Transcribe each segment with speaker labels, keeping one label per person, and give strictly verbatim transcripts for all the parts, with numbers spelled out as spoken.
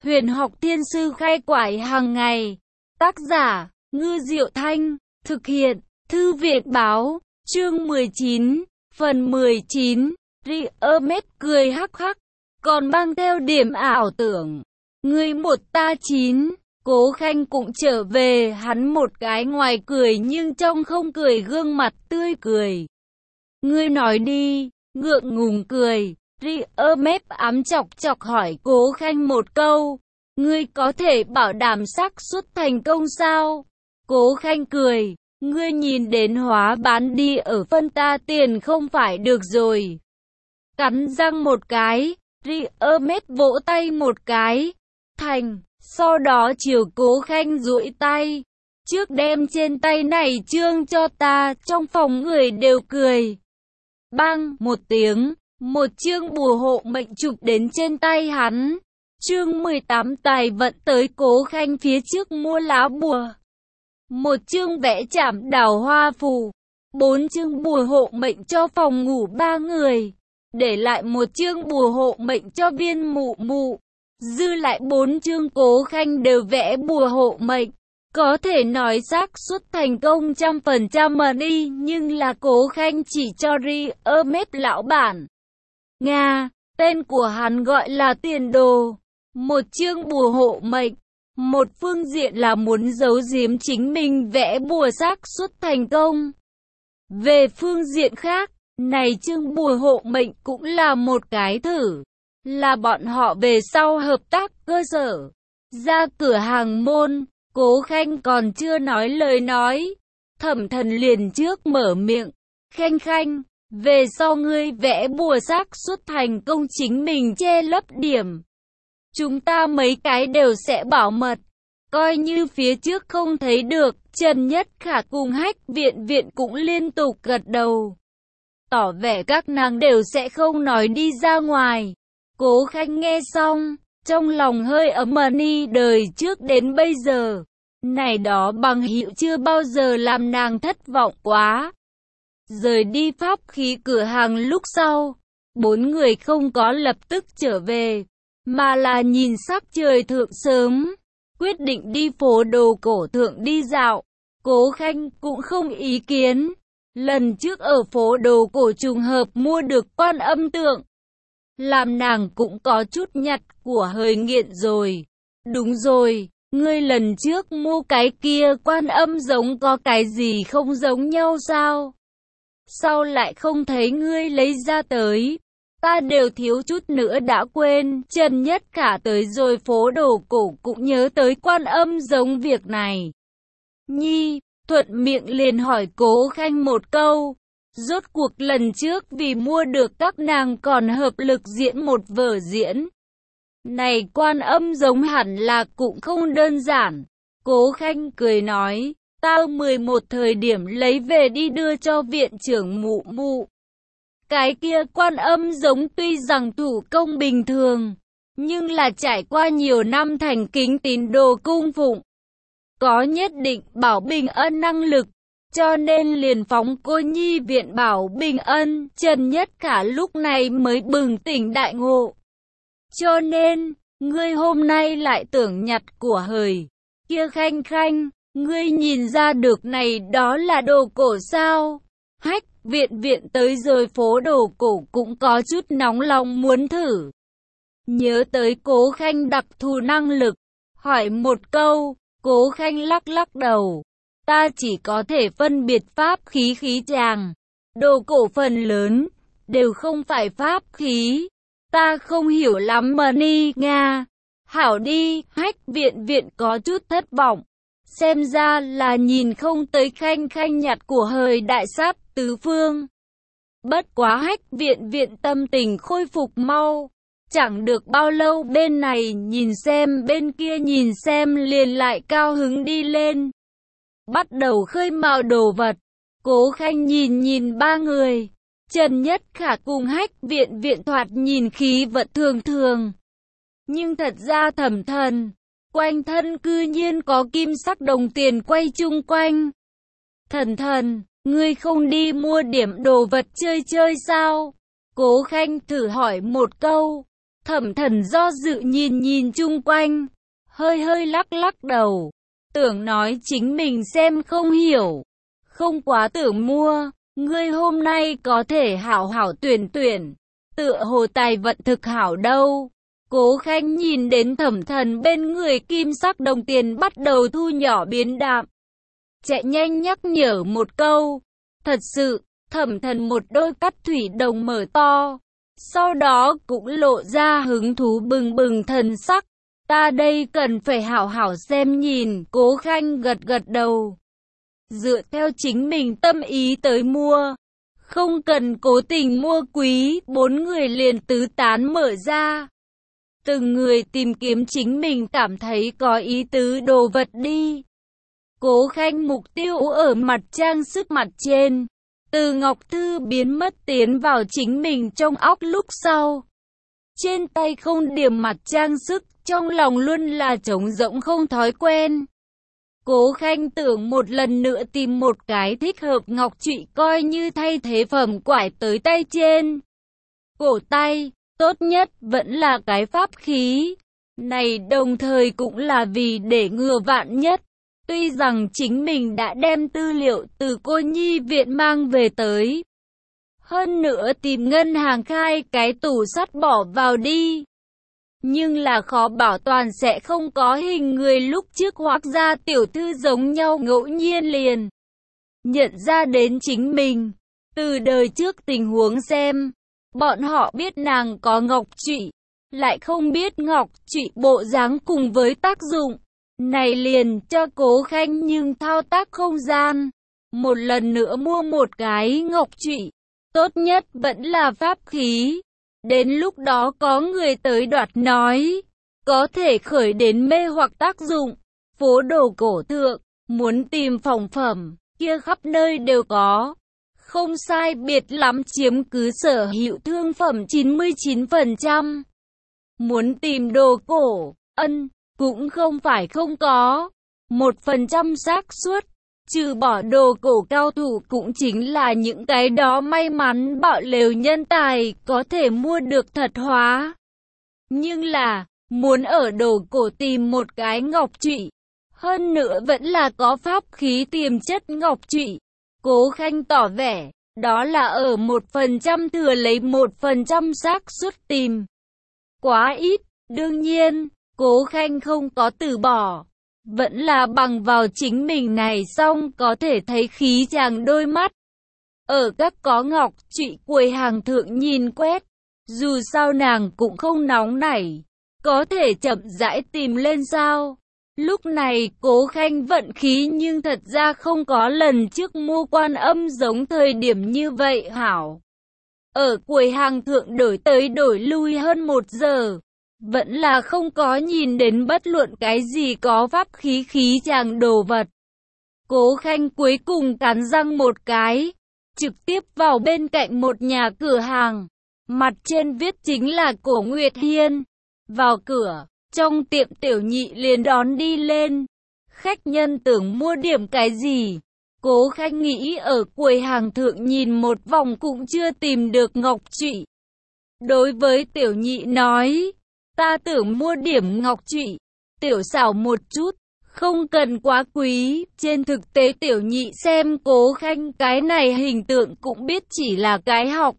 Speaker 1: Huyền học thiên sư khai quải hàng ngày. Tác giả, Ngư Diệu Thanh. Thực hiện, Thư viện báo. Chương mười chín, phần mười chín. Riomet cười hắc hắc, còn mang theo điểm ảo tưởng. Ngươi một ta chín. Cố Khanh cũng trở về, hắn một cái ngoài cười nhưng trong không cười, gương mặt tươi cười. Ngươi nói đi, ngượng ngùng cười. Riomet ám chọc chọc hỏi Cố Khanh một câu. Ngươi có thể bảo đảm xác suất thành công sao? Cố Khanh cười. Ngươi nhìn đến hóa bán đi ở phân ta tiền không phải được rồi. Cắn răng một cái, Riomet vỗ tay một cái. Thành, sau đó chiều Cố Khanh duỗi tay. Trước đem trên tay này trương cho ta, trong phòng người đều cười. Bang, một tiếng, một chương bùa hộ mệnh chụp đến trên tay hắn. Chương mười tám tài vận tới Cố Khanh phía trước mua lá bùa. Một chương vẽ chạm đào hoa phù. Bốn chương bùa hộ mệnh cho phòng ngủ ba người. Để lại một chương bùa hộ mệnh cho Viên Mụ Mụ. Dư lại bốn chương Cố Khanh đều vẽ bùa hộ mệnh. Có thể nói xác suất thành công trăm phần trăm mà đi, nhưng là Cố Khanh chỉ cho Riomet lão bản. Nga, tên của hắn gọi là Tiền Đồ. Một chương bùa hộ mệnh. Một phương diện là muốn giấu giếm chính mình vẽ bùa xác suất thành công. Về phương diện khác, này chương bùa hộ mệnh cũng là một cái thử. Là bọn họ về sau hợp tác cơ sở. Ra cửa hàng môn, Cố Khanh còn chưa nói lời nói. Thẩm Thần liền trước mở miệng. Khanh Khanh, về sau ngươi vẽ bùa xác suất thành công chính mình che lấp điểm. Chúng ta mấy cái đều sẽ bảo mật. Coi như phía trước không thấy được. Trần Nhất Khả cùng Hách Viện Viện cũng liên tục gật đầu. Tỏ vẻ các nàng đều sẽ không nói đi ra ngoài. Cố Khanh nghe xong, trong lòng hơi ấm ni đời trước đến bây giờ. Này đó bằng hữu chưa bao giờ làm nàng thất vọng quá. Rời đi pháp khí cửa hàng lúc sau, bốn người không có lập tức trở về, mà là nhìn sắc trời thượng sớm, quyết định đi phố đồ cổ thượng đi dạo. Cố Khanh cũng không ý kiến. Lần trước ở phố đồ cổ trùng hợp mua được Quan Âm tượng, làm nàng cũng có chút nhặt của hơi nghiện rồi. Đúng rồi, ngươi lần trước mua cái kia Quan Âm giống có cái gì không giống nhau sao? Sao lại không thấy ngươi lấy ra tới? Ta đều thiếu chút nữa đã quên. Trần Nhất Khả tới rồi phố đồ cổ cũng nhớ tới Quan Âm giống việc này. Nhi, thuận miệng liền hỏi Cố Khanh một câu. Rốt cuộc lần trước vì mua được các nàng còn hợp lực diễn một vở diễn. Này Quan Âm giống hẳn là cũng không đơn giản. Cố Khanh cười nói, ta mười một thời điểm lấy về đi đưa cho viện trưởng Mụ Mụ. Cái kia Quan Âm giống tuy rằng thủ công bình thường, nhưng là trải qua nhiều năm thành kính tín đồ cung phụng, có nhất định bảo bình ân năng lực, cho nên liền phóng cô nhi viện bảo bình ân. Trần Nhất Khả lúc này mới bừng tỉnh đại ngộ. Cho nên, ngươi hôm nay lại tưởng nhặt của hời. Kia Khanh Khanh, ngươi nhìn ra được này đó là đồ cổ sao? Hách Viện Viện tới rồi phố đồ cổ cũng có chút nóng lòng muốn thử. Nhớ tới Cố Khanh đặc thù năng lực, hỏi một câu. Cố Khanh lắc lắc đầu. Ta chỉ có thể phân biệt pháp khí khí tràng. Đồ cổ phần lớn, đều không phải pháp khí. Ta không hiểu lắm mà ni Nga. Hảo đi, Hách Viện Viện có chút thất vọng. Xem ra là nhìn không tới Khanh Khanh nhặt của hời đại sát tứ phương. Bất quá Hách Viện Viện tâm tình khôi phục mau. Chẳng được bao lâu bên này nhìn xem bên kia nhìn xem liền lại cao hứng đi lên. Bắt đầu khơi mào đồ vật. Cố Khanh nhìn nhìn ba người. Trần Nhất Khả cùng Hách Viện Viện thoạt nhìn khí vận thường thường. Nhưng thật ra Thẩm Thần, quanh thân cư nhiên có kim sắc đồng tiền quay chung quanh. Thần Thần, ngươi không đi mua điểm đồ vật chơi chơi sao? Cố Khanh thử hỏi một câu. Thẩm Thần do dự nhìn nhìn chung quanh, hơi hơi lắc lắc đầu, tưởng nói chính mình xem không hiểu, không quá tưởng mua, ngươi hôm nay có thể hảo hảo tuyển tuyển, tựa hồ tài vận thực hảo đâu. Cố Khanh nhìn đến Thẩm Thần bên người kim sắc đồng tiền bắt đầu thu nhỏ biến đạm, chạy nhanh nhắc nhở một câu. Thật sự, Thẩm Thần một đôi cắt thủy đồng mở to, sau đó cũng lộ ra hứng thú bừng bừng thần sắc. Ta đây cần phải hảo hảo xem nhìn. Cố Khanh gật gật đầu, dựa theo chính mình tâm ý tới mua, không cần cố tình mua quý. Bốn người liền tứ tán mở ra, từng người tìm kiếm chính mình cảm thấy có ý tứ đồ vật đi. Cố Khanh mục tiêu ở mặt trang sức mặt trên, từ ngọc thư biến mất tiến vào chính mình trong óc lúc sau. Trên tay không điểm mặt trang sức, trong lòng luôn là trống rỗng không thói quen. Cố Khanh tưởng một lần nữa tìm một cái thích hợp ngọc trụy coi như thay thế phẩm quải tới tay trên. Cổ tay, tốt nhất vẫn là cái pháp khí. Này đồng thời cũng là vì để ngừa vạn nhất. Tuy rằng chính mình đã đem tư liệu từ cô nhi viện mang về tới, hơn nữa tìm ngân hàng khai cái tủ sắt bỏ vào đi, nhưng là khó bảo toàn sẽ không có hình người lúc trước Hoắc gia tiểu thư giống nhau ngẫu nhiên liền nhận ra đến chính mình. Từ đời trước tình huống xem, bọn họ biết nàng có ngọc trụy, lại không biết ngọc trụy bộ dáng cùng với tác dụng. Này liền cho Cố Khanh nhưng thao tác không gian, một lần nữa mua một cái ngọc trụy, tốt nhất vẫn là pháp khí. Đến lúc đó có người tới đoạt nói, có thể khởi đến mê hoặc tác dụng. Phố đồ cổ thượng, muốn tìm phòng phẩm, kia khắp nơi đều có. Không sai biệt lắm chiếm cứ sở hữu thương phẩm chín mươi chín phần trăm. Muốn tìm đồ cổ, ân, cũng không phải không có. Một phần trăm xác suất, trừ bỏ đồ cổ cao thủ cũng chính là những cái đó may mắn bạo lều nhân tài có thể mua được thật hóa. Nhưng là, muốn ở đồ cổ tìm một cái ngọc trụy, hơn nữa vẫn là có pháp khí tiềm chất ngọc trụy. Cố Khanh tỏ vẻ, đó là ở một phần trăm thừa lấy một phần trăm xác suất tìm. Quá ít, đương nhiên, Cố Khanh không có từ bỏ. Vẫn là bằng vào chính mình này xong có thể thấy khí chàng đôi mắt. Ở các có ngọc trụy quầy hàng thượng nhìn quét, dù sao nàng cũng không nóng nảy, có thể chậm rãi tìm lên sao. Lúc này Cố Khanh vận khí nhưng thật ra không có lần trước mua Quan Âm giống thời điểm như vậy hảo. Ở quầy hàng thượng đổi tới đổi lui hơn một giờ, vẫn là không có nhìn đến bất luận cái gì có pháp khí khí chàng đồ vật. Cố Khanh cuối cùng cắn răng một cái, trực tiếp vào bên cạnh một nhà cửa hàng, mặt trên viết chính là Cổ Nguyệt Hiên. Vào cửa, trong tiệm tiểu nhị liền đón đi lên. Khách nhân tưởng mua điểm cái gì? Cố Khanh nghĩ ở quầy hàng thượng nhìn một vòng cũng chưa tìm được ngọc trụy. Đối với tiểu nhị nói, ta tưởng mua điểm ngọc trụy, tiểu xảo một chút, không cần quá quý. Trên thực tế tiểu nhị xem Cố Khanh cái này hình tượng cũng biết chỉ là cái học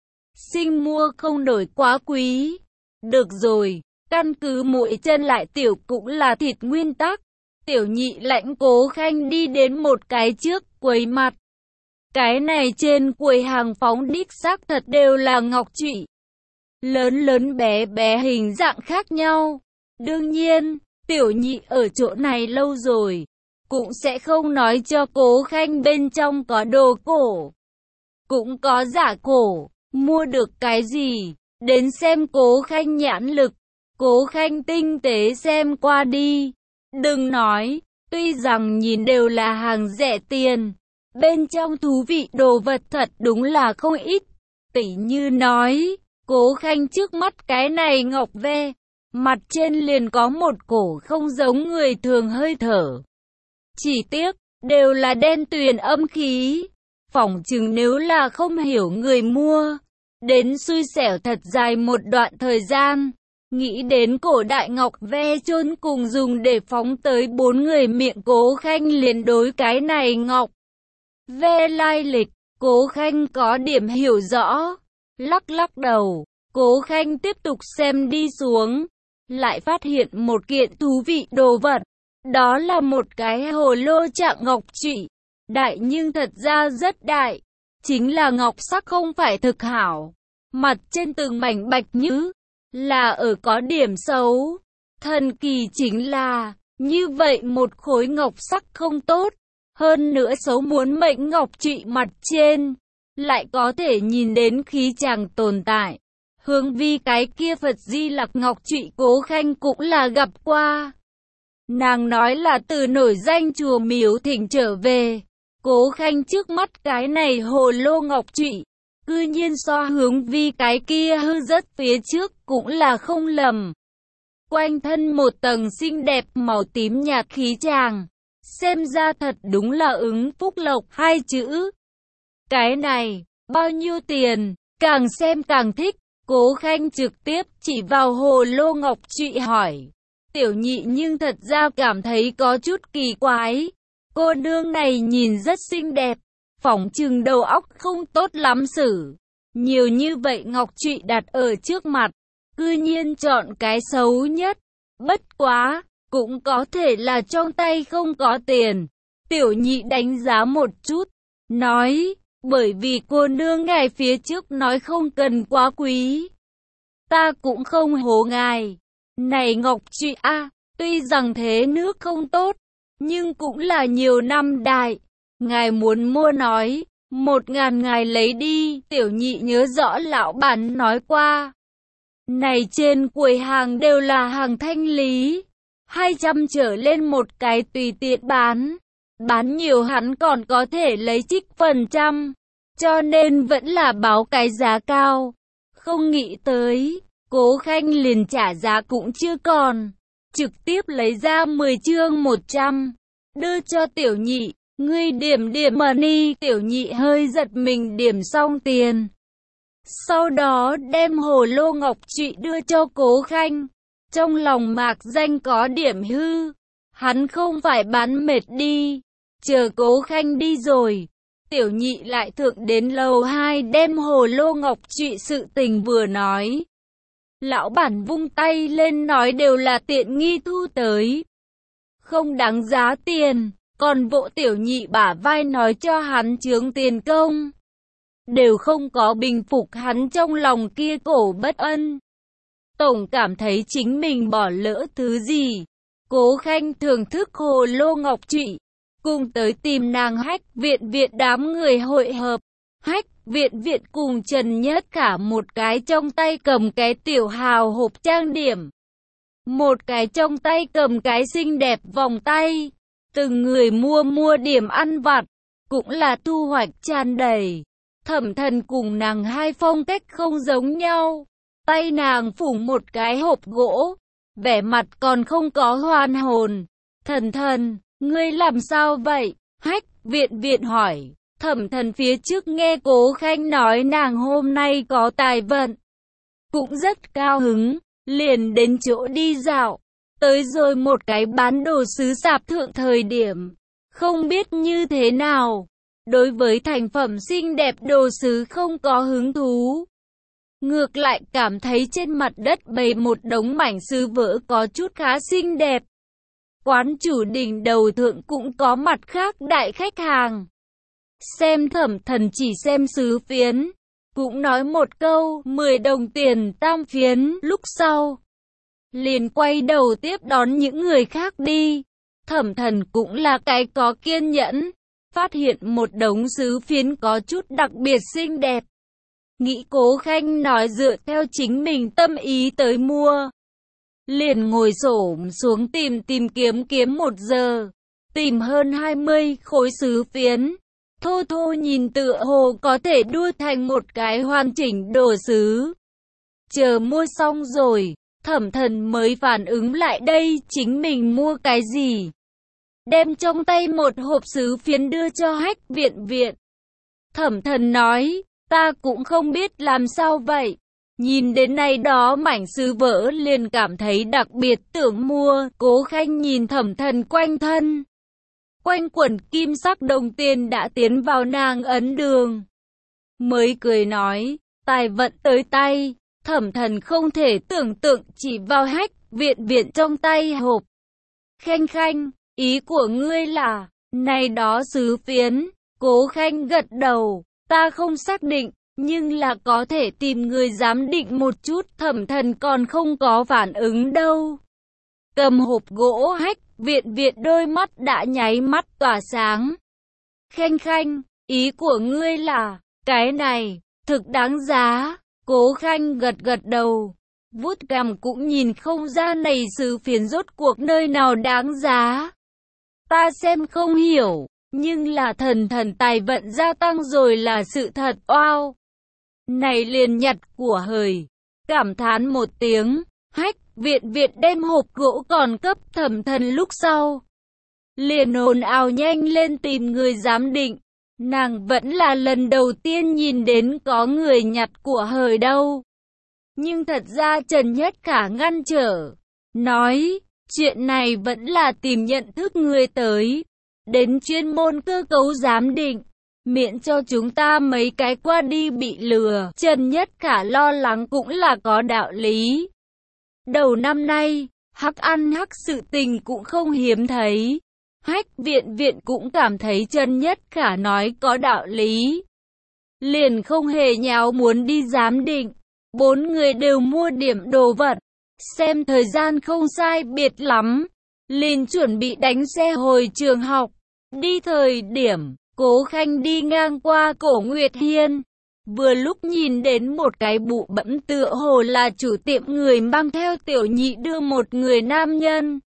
Speaker 1: sinh mua không nổi quá quý. Được rồi, căn cứ mũi chân lại tiểu cũng là thịt nguyên tắc. Tiểu nhị lãnh Cố Khanh đi đến một cái trước quầy mặt. Cái này trên quầy hàng phóng đích xác thật đều là ngọc trụy, lớn lớn bé bé hình dạng khác nhau. Đương nhiên, tiểu nhị ở chỗ này lâu rồi, cũng sẽ không nói cho Cố Khanh bên trong có đồ cổ, cũng có giả cổ. Mua được cái gì, đến xem Cố Khanh nhãn lực. Cố Khanh tinh tế xem qua đi. Đừng nói, tuy rằng nhìn đều là hàng rẻ tiền, bên trong thú vị đồ vật thật đúng là không ít. Tỉ như nói, Cố Khanh trước mắt cái này ngọc ve, mặt trên liền có một cổ không giống người thường hơi thở. Chỉ tiếc, đều là đen tuyền âm khí. Phỏng chừng nếu là không hiểu người mua, đến xui xẻo thật dài một đoạn thời gian. Nghĩ đến cổ đại ngọc ve chôn cùng dùng để phóng tới bốn người miệng Cố Khanh liền đối cái này ngọc ve lai lịch, Cố Khanh có điểm hiểu rõ, lắc lắc đầu. Cố Khanh tiếp tục xem đi xuống, lại phát hiện một kiện thú vị đồ vật. Đó là một cái hồ lô trạng ngọc trụy, đại nhưng thật ra rất đại, chính là ngọc sắc không phải thực hảo, mặt trên từng mảnh bạch nhứ, là ở có điểm xấu. Thần kỳ chính là, như vậy một khối ngọc sắc không tốt, hơn nữa xấu muốn mệnh ngọc trụy mặt trên, lại có thể nhìn đến khí chàng tồn tại. Hướng vi cái kia Phật Di Lặc ngọc trụy Cố Khanh cũng là gặp qua. Nàng nói là từ nổi danh chùa miếu thỉnh trở về. Cố Khanh trước mắt cái này hồ lô ngọc trụy, cư nhiên so hướng vi cái kia hư rất phía trước cũng là không lầm. Quanh thân một tầng xinh đẹp màu tím nhạt khí chàng, xem ra thật đúng là ứng phúc lộc hai chữ. Cái này, bao nhiêu tiền, càng xem càng thích. Cố Khanh trực tiếp chỉ vào hồ lô ngọc trụy hỏi. Tiểu nhị nhưng thật ra cảm thấy có chút kỳ quái. Cô nương này nhìn rất xinh đẹp, phỏng chừng đầu óc không tốt lắm xử. Nhiều như vậy ngọc trụy đặt ở trước mặt, cư nhiên chọn cái xấu nhất. Bất quá, cũng có thể là trong tay không có tiền. Tiểu nhị đánh giá một chút, nói, bởi vì cô nương ngài phía trước nói không cần quá quý. Ta cũng không hố ngài. Này ngọc trụy a, tuy rằng thế nước không tốt, nhưng cũng là nhiều năm đại. Ngài muốn mua nói, một ngàn ngài lấy đi. Tiểu nhị nhớ rõ lão bản nói qua. Này trên quầy hàng đều là hàng thanh lý. Hai trăm trở lên một cái tùy tiện bán. Bán nhiều hắn còn có thể lấy trích phần trăm. Cho nên vẫn là báo cái giá cao. Không nghĩ tới, Cố Khanh liền trả giá cũng chưa còn. Trực tiếp lấy ra mười chương một trăm. Đưa cho tiểu nhị. Ngươi điểm điểm money. Tiểu nhị hơi giật mình điểm xong tiền. Sau đó đem hồ lô ngọc trụy đưa cho Cố Khanh. Trong lòng mạc danh có điểm hư. Hắn không phải bán mệt đi. Chờ Cố Khanh đi rồi, tiểu nhị lại thượng đến lầu hai đem hồ lô ngọc trụy sự tình vừa nói. Lão bản vung tay lên nói đều là tiện nghi thu tới, không đáng giá tiền, còn vỗ tiểu nhị bả vai nói cho hắn chướng tiền công. Đều không có bình phục hắn trong lòng kia cổ bất ân. Tổng cảm thấy chính mình bỏ lỡ thứ gì. Cố Khanh thưởng thức hồ lô ngọc trụy, cùng tới tìm nàng Hách Viện Viện đám người hội hợp. Hách Viện Viện cùng Trần Nhất Khả một cái trong tay cầm cái tiểu hào hộp trang điểm, một cái trong tay cầm cái xinh đẹp vòng tay. Từng người mua mua điểm ăn vặt, cũng là thu hoạch tràn đầy. Thẩm Thần cùng nàng hai phong cách không giống nhau. Tay nàng phủ một cái hộp gỗ, vẻ mặt còn không có hoàn hồn. Thần Thần, ngươi làm sao vậy? Hách Viện Viện hỏi. Thẩm Thần phía trước nghe Cố Khanh nói nàng hôm nay có tài vận, cũng rất cao hứng, liền đến chỗ đi dạo. Tới rồi một cái bán đồ sứ sạp thượng thời điểm, không biết như thế nào, đối với thành phẩm xinh đẹp đồ sứ không có hứng thú. Ngược lại cảm thấy trên mặt đất bày một đống mảnh sứ vỡ có chút khá xinh đẹp. Quán chủ đỉnh đầu thượng cũng có mặt khác đại khách hàng. Xem Thẩm Thần chỉ xem sứ phiến, cũng nói một câu mười đồng tiền tam phiến, lúc sau liền quay đầu tiếp đón những người khác đi. Thẩm Thần cũng là cái có kiên nhẫn, phát hiện một đống sứ phiến có chút đặc biệt xinh đẹp. Nghĩ Cố Khanh nói dựa theo chính mình tâm ý tới mua, liền ngồi xổm xuống tìm tìm kiếm kiếm một giờ, tìm hơn hai mươi khối sứ phiến. Thô thô nhìn tựa hồ có thể đua thành một cái hoàn chỉnh đồ sứ. Chờ mua xong rồi, Thẩm Thần mới phản ứng lại đây chính mình mua cái gì. Đem trong tay một hộp sứ phiến đưa cho Hách Viện Viện. Thẩm Thần nói, ta cũng không biết làm sao vậy. Nhìn đến nay đó mảnh sứ vỡ liền cảm thấy đặc biệt tưởng mua. Cố Khanh nhìn Thẩm Thần quanh thân, quanh quẩn kim sắc đồng tiền đã tiến vào nàng ấn đường, mới cười nói, tài vận tới tay. Thẩm Thần không thể tưởng tượng chỉ vào Hách Viện Viện trong tay hộp. Khanh Khanh, ý của ngươi là, này đó sứ phiến. Cố Khanh gật đầu, ta không xác định, nhưng là có thể tìm người giám định một chút. Thẩm Thần còn không có phản ứng đâu. Cầm hộp gỗ Hách Viện Viện đôi mắt đã nháy mắt tỏa sáng. Khanh Khanh, ý của ngươi là, cái này, thực đáng giá. Cố Khanh gật gật đầu, vuốt cằm cũng nhìn không ra này sứ phiến rốt cuộc nơi nào đáng giá. Ta xem không hiểu, nhưng là Thần Thần tài vận gia tăng rồi là sự thật. Oao! Này liền nhặt của hời, cảm thán một tiếng. Hách Viện Viện đem hộp gỗ còn cấp Thẩm Thần lúc sau, liền ồn ào nhanh lên tìm người giám định. Nàng vẫn là lần đầu tiên nhìn đến có người nhặt của hời đâu. Nhưng thật ra Trần Nhất Khả ngăn trở, nói, chuyện này vẫn là tìm nhận thức người tới, đến chuyên môn cơ cấu giám định, miễn cho chúng ta mấy cái qua đi bị lừa. Trần Nhất Khả lo lắng cũng là có đạo lý. Đầu năm nay, hắc ăn hắc sự tình cũng không hiếm thấy. Hách Viện Viện cũng cảm thấy Trần Nhất Khả nói có đạo lý, liền không hề nháo muốn đi giám định. Bốn người đều mua điểm đồ vật, xem thời gian không sai biệt lắm, liền chuẩn bị đánh xe hồi trường học. Đi thời điểm, Cố Khanh đi ngang qua Cổ Nguyệt Hiên, vừa lúc nhìn đến một cái bụ bẫm tựa hồ là chủ tiệm người mang theo tiểu nhị đưa một người nam nhân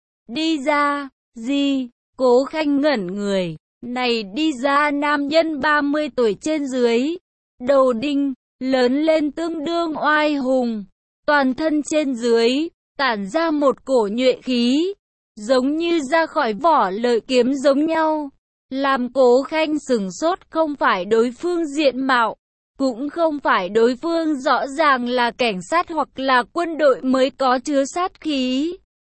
Speaker 1: đi ra. Gì? Cố Khanh ngẩn người, này đi ra nam nhân ba mươi tuổi trên dưới, đầu đinh, lớn lên tương đương oai hùng, toàn thân trên dưới tản ra một cổ nhuệ khí, giống như ra khỏi vỏ lợi kiếm giống nhau. Làm Cố Khanh sửng sốt không phải đối phương diện mạo, cũng không phải đối phương rõ ràng là cảnh sát hoặc là quân đội mới có chứa sát khí,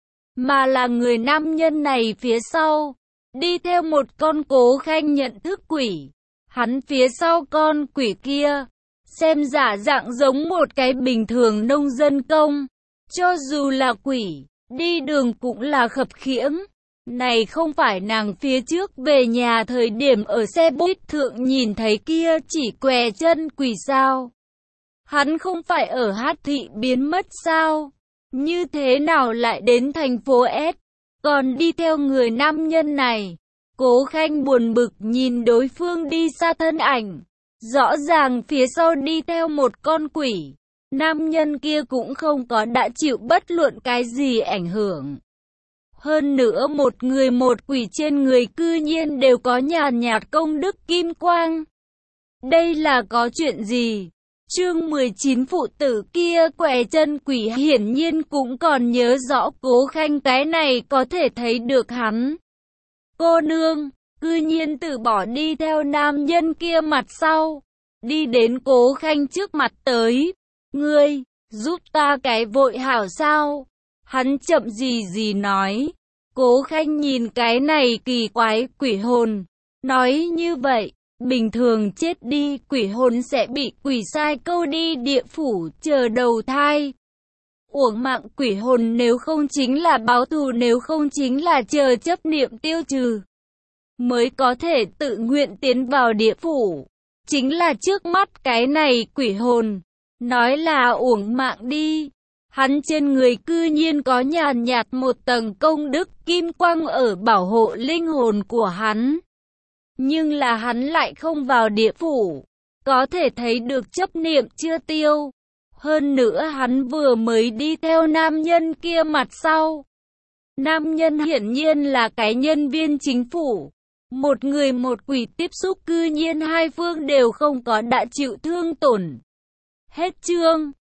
Speaker 1: mà là người nam nhân này phía sau, đi theo một con Cố Khanh nhận thức quỷ. Hắn phía sau con quỷ kia, xem giả dạng giống một cái bình thường nông dân công. Cho dù là quỷ, đi đường cũng là khập khiễng. Này không phải nàng phía trước về nhà thời điểm ở xe buýt thượng nhìn thấy kia chỉ què chân quỷ sao? Hắn không phải ở Hát Thị biến mất sao? Như thế nào lại đến thành phố S, còn đi theo người nam nhân này? Cố Khanh buồn bực nhìn đối phương đi xa thân ảnh, rõ ràng phía sau đi theo một con quỷ. Nam nhân kia cũng không có đã chịu bất luận cái gì ảnh hưởng. Hơn nữa một người một quỷ trên người cư nhiên đều có nhàn nhạt công đức kim quang. Đây là có chuyện gì? Chương mười chín phụ tử kia què chân quỷ hiển nhiên cũng còn nhớ rõ Cố Khanh, cái này có thể thấy được hắn. Cô nương, cư nhiên từ bỏ đi theo nam nhân kia mặt sau, đi đến Cố Khanh trước mặt tới. Ngươi, giúp ta cái vội hảo sao? Hắn chậm gì gì nói. Cố Khanh nhìn cái này kỳ quái quỷ hồn, nói như vậy, bình thường chết đi quỷ hồn sẽ bị quỷ sai câu đi địa phủ chờ đầu thai. Uổng mạng quỷ hồn nếu không chính là báo thù, nếu không chính là chờ chấp niệm tiêu trừ, mới có thể tự nguyện tiến vào địa phủ. Chính là trước mắt cái này quỷ hồn, nói là uổng mạng đi. Hắn trên người cư nhiên có nhàn nhạt một tầng công đức kim quang ở bảo hộ linh hồn của hắn. Nhưng là hắn lại không vào địa phủ, có thể thấy được chấp niệm chưa tiêu. Hơn nữa hắn vừa mới đi theo nam nhân kia mặt sau. Nam nhân hiển nhiên là cái nhân viên chính phủ. Một người một quỷ tiếp xúc cư nhiên hai phương đều không có đã chịu thương tổn. Hết chương.